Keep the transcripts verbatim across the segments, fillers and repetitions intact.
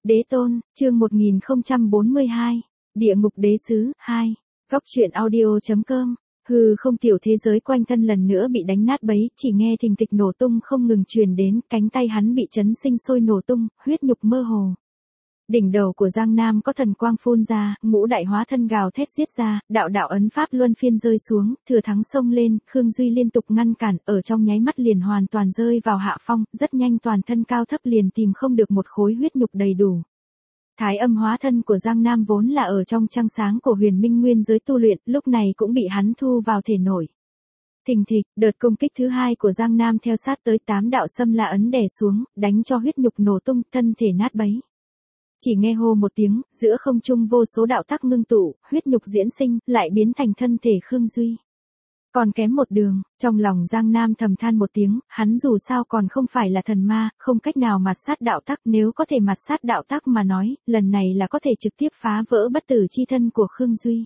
Đế tôn, chương một nghìn không trăm bốn mươi hai, Địa ngục đế sứ, hai, Góc truyện audio.com, hư không tiểu thế giới quanh thân lần nữa bị đánh nát bấy, chỉ nghe thình thịch nổ tung không ngừng truyền đến, cánh tay hắn bị chấn sinh sôi nổ tung, huyết nhục mơ hồ. Đỉnh đầu của Giang Nam có thần quang phun ra, ngũ đại hóa thân gào thét giết ra, đạo đạo ấn pháp luân phiên rơi xuống, thừa thắng xông lên, Khương Duy liên tục ngăn cản, ở trong nháy mắt liền hoàn toàn rơi vào hạ phong, rất nhanh toàn thân cao thấp liền tìm không được một khối huyết nhục đầy đủ. Thái âm hóa thân của Giang Nam vốn là ở trong trăng sáng của huyền minh nguyên giới tu luyện, lúc này cũng bị hắn thu vào thể nổi. Thình thịch, đợt công kích thứ hai của Giang Nam theo sát tới tám đạo xâm la ấn đè xuống, đánh cho huyết nhục nổ tung, thân thể nát bấy. Chỉ nghe hô một tiếng, giữa không trung vô số đạo tắc ngưng tụ, huyết nhục diễn sinh, lại biến thành thân thể Khương Duy. Còn kém một đường, trong lòng Giang Nam thầm than một tiếng, hắn dù sao còn không phải là thần ma, không cách nào mạt sát đạo tắc, nếu có thể mạt sát đạo tắc mà nói, lần này là có thể trực tiếp phá vỡ bất tử chi thân của Khương Duy.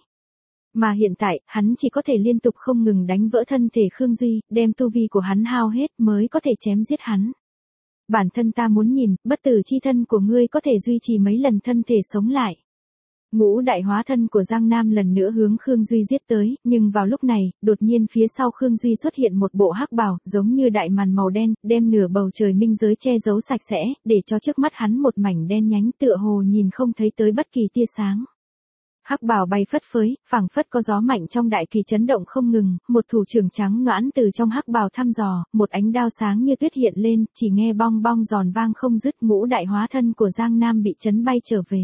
Mà hiện tại, hắn chỉ có thể liên tục không ngừng đánh vỡ thân thể Khương Duy, đem tu vi của hắn hao hết mới có thể chém giết hắn. Bản thân ta muốn nhìn, bất tử chi thân của ngươi có thể duy trì mấy lần thân thể sống lại. Ngũ đại hóa thân của Giang Nam lần nữa hướng Khương Duy giết tới, nhưng vào lúc này, đột nhiên phía sau Khương Duy xuất hiện một bộ hắc bào, giống như đại màn màu đen, đem nửa bầu trời minh giới che giấu sạch sẽ, để cho trước mắt hắn một mảnh đen nhánh tựa hồ nhìn không thấy tới bất kỳ tia sáng. Hắc bào bay phất phới, phảng phất có gió mạnh trong đại kỳ chấn động không ngừng, một thủ trưởng trắng nõn từ trong hắc bào thăm dò, một ánh đao sáng như tuyết hiện lên, chỉ nghe bong bong giòn vang không dứt, ngũ đại hóa thân của Giang Nam bị chấn bay trở về.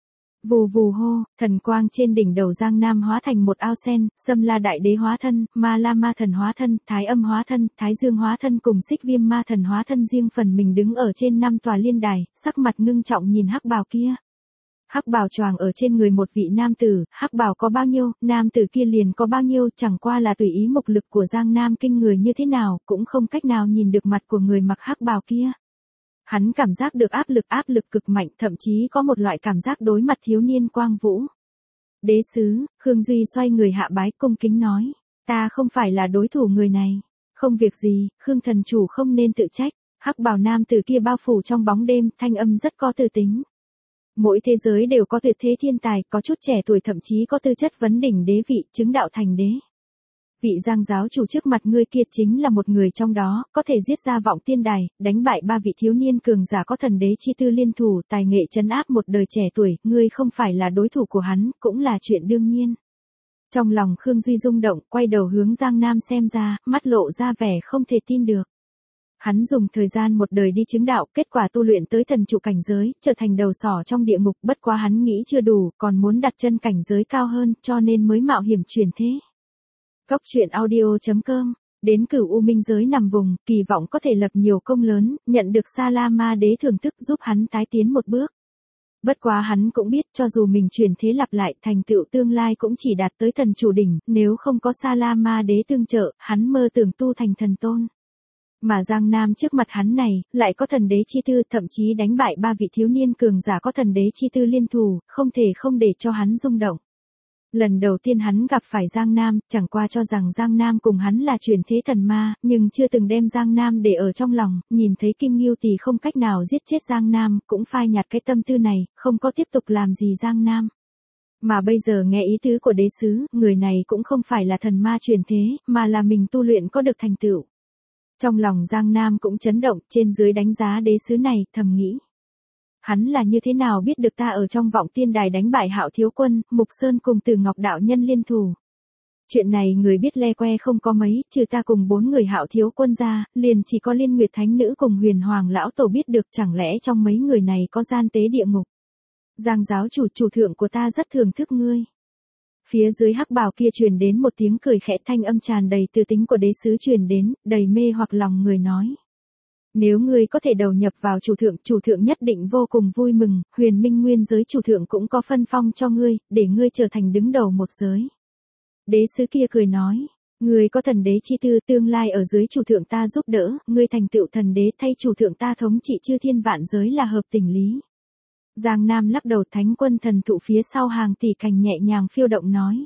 Vù vù hô, thần quang trên đỉnh đầu Giang Nam hóa thành một ao sen, Xâm La đại đế hóa thân, Ma La ma thần hóa thân, Thái âm hóa thân, Thái dương hóa thân cùng Xích Viêm ma thần hóa thân riêng phần mình đứng ở trên năm tòa liên đài, sắc mặt ngưng trọng nhìn hắc bào kia. Hắc bào choàng ở trên người một vị nam tử, hắc bào có bao nhiêu, nam tử kia liền có bao nhiêu, chẳng qua là tùy ý mục lực của Giang Nam kinh người như thế nào, cũng không cách nào nhìn được mặt của người mặc hắc bào kia. Hắn cảm giác được áp lực áp lực cực mạnh, thậm chí có một loại cảm giác đối mặt thiếu niên quang vũ. Đế sứ, Khương Duy xoay người hạ bái cung kính nói, ta không phải là đối thủ người này. Không việc gì, Khương thần chủ không nên tự trách. Hắc bào nam tử kia bao phủ trong bóng đêm, thanh âm rất có tư tính. Mỗi thế giới đều có tuyệt thế thiên tài, có chút trẻ tuổi thậm chí có tư chất vấn đỉnh đế vị, chứng đạo thành đế. Vị Giang giáo chủ trước mặt ngươi kia chính là một người trong đó, có thể giết ra vọng tiên đài, đánh bại ba vị thiếu niên cường giả có thần đế chi tư liên thủ, tài nghệ trấn áp một đời trẻ tuổi, ngươi không phải là đối thủ của hắn, cũng là chuyện đương nhiên. Trong lòng Khương Duy rung động, quay đầu hướng Giang Nam xem ra, mắt lộ ra vẻ không thể tin được. Hắn dùng thời gian một đời đi chứng đạo, kết quả tu luyện tới thần trụ cảnh giới, trở thành đầu sỏ trong địa ngục, bất quá hắn nghĩ chưa đủ, còn muốn đặt chân cảnh giới cao hơn, cho nên mới mạo hiểm chuyển thế. Góc truyện audio.com, đến Cửu U minh giới nằm vùng, kỳ vọng có thể lập nhiều công lớn, nhận được Sa La Ma đế thưởng thức giúp hắn tái tiến một bước. Bất quá hắn cũng biết, cho dù mình chuyển thế lặp lại, thành tựu tương lai cũng chỉ đạt tới thần chủ đỉnh, nếu không có Sa La Ma đế tương trợ, hắn mơ tưởng tu thành thần tôn. Mà Giang Nam trước mặt hắn này, lại có thần đế chi tư, thậm chí đánh bại ba vị thiếu niên cường giả có thần đế chi tư liên thủ, không thể không để cho hắn rung động. Lần đầu tiên hắn gặp phải Giang Nam, chẳng qua cho rằng Giang Nam cùng hắn là chuyển thế thần ma, nhưng chưa từng đem Giang Nam để ở trong lòng, nhìn thấy Kim Ngưu Tỳ không cách nào giết chết Giang Nam, cũng phai nhạt cái tâm tư này, không có tiếp tục làm gì Giang Nam. Mà bây giờ nghe ý tứ của đế sứ, người này cũng không phải là thần ma chuyển thế, mà là mình tu luyện có được thành tựu. Trong lòng Giang Nam cũng chấn động, trên dưới đánh giá đế sứ này, thầm nghĩ. Hắn là như thế nào biết được ta ở trong vọng tiên đài đánh bại Hạo Thiếu Quân, Mục Sơn cùng Từ Ngọc đạo nhân liên thủ. Chuyện này người biết le que không có mấy, trừ ta cùng bốn người Hạo Thiếu Quân ra, liền chỉ có Liên Nguyệt Thánh Nữ cùng Huyền Hoàng Lão Tổ biết được, chẳng lẽ trong mấy người này có gian tế địa ngục. Giang giáo chủ chủ thượng của ta rất thưởng thức ngươi. Phía dưới hắc bào kia truyền đến một tiếng cười khẽ, thanh âm tràn đầy tư tính của đế sứ truyền đến, đầy mê hoặc lòng người nói. Nếu ngươi có thể đầu nhập vào chủ thượng, chủ thượng nhất định vô cùng vui mừng, huyền minh nguyên giới chủ thượng cũng có phân phong cho ngươi, để ngươi trở thành đứng đầu một giới. Đế sứ kia cười nói, ngươi có thần đế chi tư, tương lai ở dưới chủ thượng ta giúp đỡ, ngươi thành tựu thần đế thay chủ thượng ta thống trị chư thiên vạn giới là hợp tình lý. Giang Nam lắc đầu, thánh quân thần thụ phía sau hàng tỷ cành nhẹ nhàng phiêu động nói.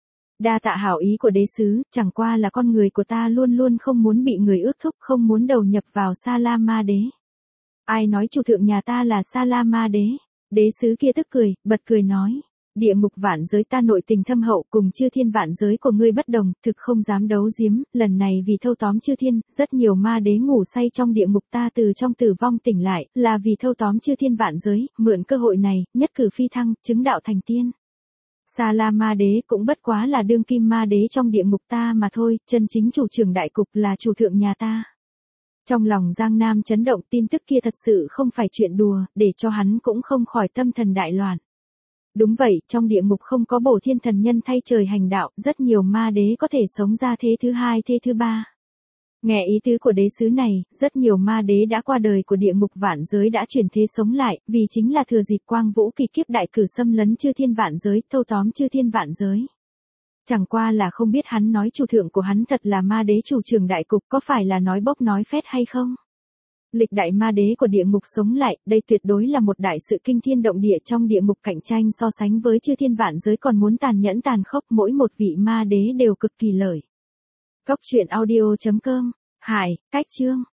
Đa tạ hảo ý của đế sứ, chẳng qua là con người của ta luôn luôn không muốn bị người ước thúc, không muốn đầu nhập vào Sa La Ma đế. Ai nói chủ thượng nhà ta là Sa La Ma đế? Đế sứ kia tức cười, bật cười nói. Địa ngục vạn giới ta nội tình thâm hậu cùng chư thiên vạn giới của ngươi bất đồng, thực không dám đấu giếm, lần này vì thâu tóm chư thiên, rất nhiều ma đế ngủ say trong địa ngục ta từ trong tử vong tỉnh lại, là vì thâu tóm chư thiên vạn giới, mượn cơ hội này, nhất cử phi thăng, chứng đạo thành tiên. Sa La ma đế cũng bất quá là đương kim ma đế trong địa ngục ta mà thôi, chân chính chủ trưởng đại cục là chủ thượng nhà ta. Trong lòng Giang Nam chấn động, tin tức kia thật sự không phải chuyện đùa, để cho hắn cũng không khỏi tâm thần đại loạn. Đúng vậy, trong địa ngục không có bổ thiên thần nhân thay trời hành đạo, rất nhiều ma đế có thể sống ra thế thứ hai thế thứ ba. Nghe ý tứ của đế sứ này, rất nhiều ma đế đã qua đời của địa ngục vạn giới đã chuyển thế sống lại, vì chính là thừa dịp quang vũ kỳ kiếp đại cử xâm lấn chư thiên vạn giới, thâu tóm chư thiên vạn giới. Chẳng qua là không biết hắn nói chủ thượng của hắn thật là ma đế chủ trưởng đại cục, có phải là nói bốc nói phét hay không? Lịch đại ma đế của địa ngục sống lại, đây tuyệt đối là một đại sự kinh thiên động địa trong địa ngục, cạnh tranh so sánh với chư thiên vạn giới còn muốn tàn nhẫn tàn khốc, mỗi một vị ma đế đều cực kỳ lợi. Cốc truyện audio chấm com. Hải, cách chương.